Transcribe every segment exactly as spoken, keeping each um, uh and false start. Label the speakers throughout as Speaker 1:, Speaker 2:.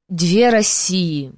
Speaker 1: Две России.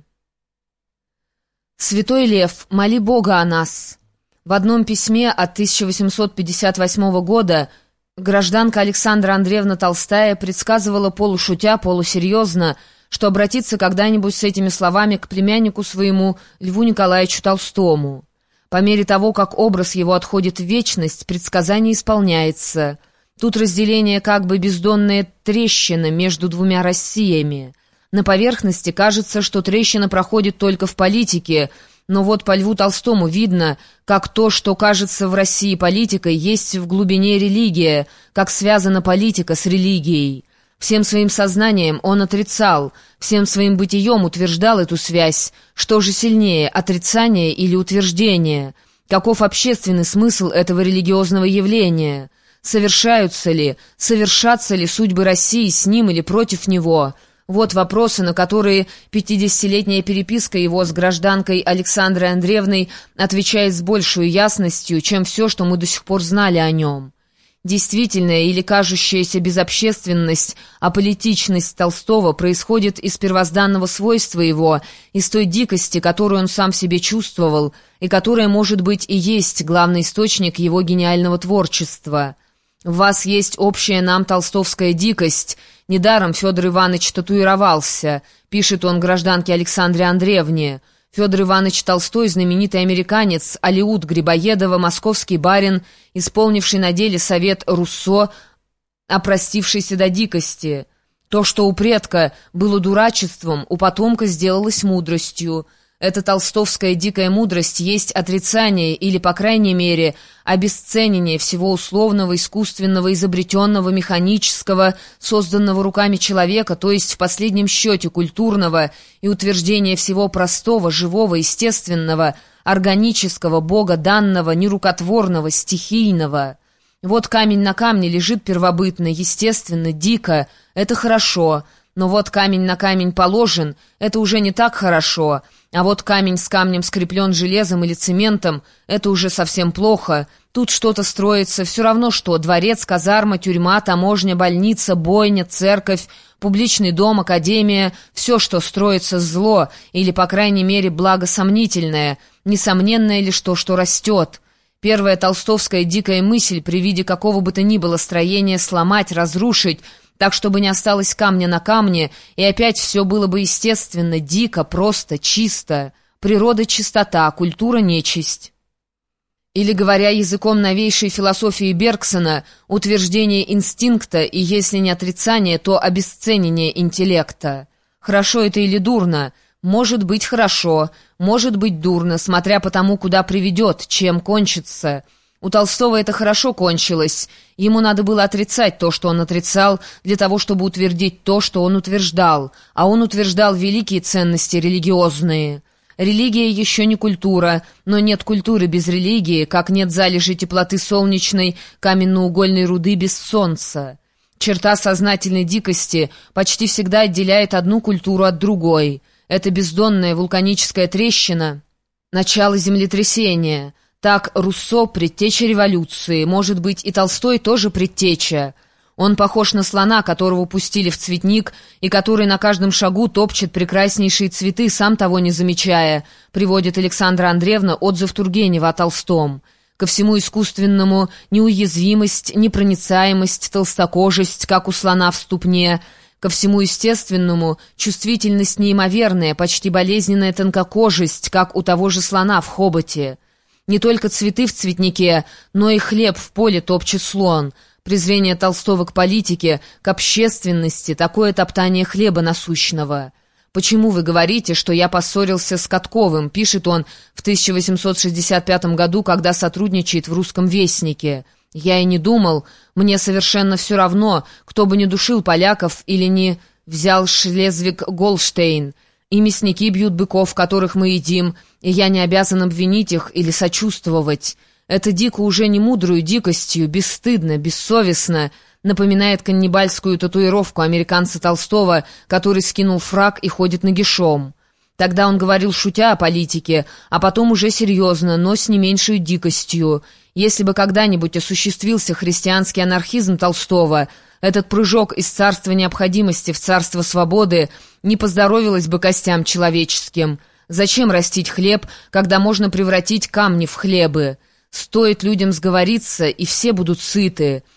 Speaker 1: Святой Лев, моли Бога о нас. В одном письме от тысяча восемьсот пятьдесят восьмого года гражданка Александра Андреевна Толстая предсказывала полушутя, полусерьезно, что обратится когда-нибудь с этими словами к племяннику своему Льву Николаевичу Толстому. По мере того, как образ его отходит в вечность, предсказание исполняется. Тут разделение как бы бездонная трещина между двумя Россиями. На поверхности кажется, что трещина проходит только в политике, но вот по Льву Толстому видно, как то, что кажется в России политикой, есть в глубине религия, как связана политика с религией. Всем своим сознанием он отрицал, всем своим бытием утверждал эту связь. Что же сильнее, отрицание или утверждение? Каков общественный смысл этого религиозного явления? Совершаются ли, совершатся ли судьбы России с ним или против него? Вот вопросы, на которые пятидесятилетняя переписка его с гражданкой Александрой Андреевной отвечает с большей ясностью, чем все, что мы до сих пор знали о нем. Действительная или кажущаяся безобщественность, аполитичность Толстого происходит из первозданного свойства его, из той дикости, которую он сам в себе чувствовал, и которая, может быть, и есть главный источник его гениального творчества. В вас есть общая нам толстовская дикость. Недаром Федор Иванович татуировался, пишет он гражданке Александре Андреевне. Федор Иванович Толстой, знаменитый американец, Алиут Грибоедова, московский барин, исполнивший на деле совет Руссо, опростившийся до дикости. То, что у предка было дурачеством, у потомка сделалось мудростью. Эта толстовская дикая мудрость есть отрицание или, по крайней мере, обесценение всего условного, искусственного, изобретенного, механического, созданного руками человека, то есть в последнем счете культурного, и утверждение всего простого, живого, естественного, органического, богоданного, нерукотворного, стихийного. Вот камень на камне лежит первобытно, естественно, дико, это хорошо, но вот камень на камень положен, это уже не так хорошо. А вот камень с камнем скреплен железом или цементом — это уже совсем плохо. Тут что-то строится, все равно что: дворец, казарма, тюрьма, таможня, больница, бойня, церковь, публичный дом, академия — все, что строится, зло, или, по крайней мере, благо сомнительное, несомненное лишь то, что растет. Первая толстовская дикая мысль при виде какого бы то ни было строения сломать, разрушить, так, чтобы не осталось камня на камне, и опять все было бы естественно, дико, просто, чисто. Природа — чистота, культура — нечисть. Или, говоря языком новейшей философии Бергсона, утверждение инстинкта и, если не отрицание, то обесценение интеллекта. Хорошо это или дурно? Может быть хорошо, может быть дурно, смотря по тому, куда приведет, чем кончится. У Толстого это хорошо кончилось. Ему надо было отрицать то, что он отрицал, для того, чтобы утвердить то, что он утверждал. А он утверждал великие ценности религиозные. Религия еще не культура, но нет культуры без религии, как нет залежи теплоты солнечной, каменно-угольной руды без солнца. Черта сознательной дикости почти всегда отделяет одну культуру от другой. Это бездонная вулканическая трещина — начало землетрясения. Так Руссо — предтеча революции, может быть, и Толстой тоже предтеча. Он похож на слона, которого пустили в цветник, и который на каждом шагу топчет прекраснейшие цветы, сам того не замечая, приводит Александра Андреевна отзыв Тургенева о Толстом. Ко всему искусственному неуязвимость, непроницаемость, толстокожесть, как у слона в ступне, ко всему естественному чувствительность неимоверная, почти болезненная тонкокожесть, как у того же слона в хоботе. Не только цветы в цветнике, но и хлеб в поле топчет слон. Презрение Толстого к политике, к общественности, такое топтание хлеба насущного. «Почему вы говорите, что я поссорился с Катковым?» — пишет он в тысяча восемьсот шестьдесят пятом году, когда сотрудничает в «Русском вестнике». «Я и не думал. Мне совершенно все равно, кто бы не душил поляков или не взял Шлезвиг-Голштейн. И мясники бьют быков, которых мы едим, и я не обязан обвинить их или сочувствовать. Это дико уже не мудрую дикостью, бесстыдно, бессовестно, напоминает каннибальскую татуировку американца Толстого, который скинул фрак и ходит нагишом. Тогда он говорил шутя о политике, а потом уже серьезно, но с не меньшей дикостью. Если бы когда-нибудь осуществился христианский анархизм Толстого, Этот прыжок из царства необходимости в царство свободы не поздоровилось бы костям человеческим. Зачем растить хлеб, когда можно превратить камни в хлебы? Стоит людям сговориться, и все будут сыты.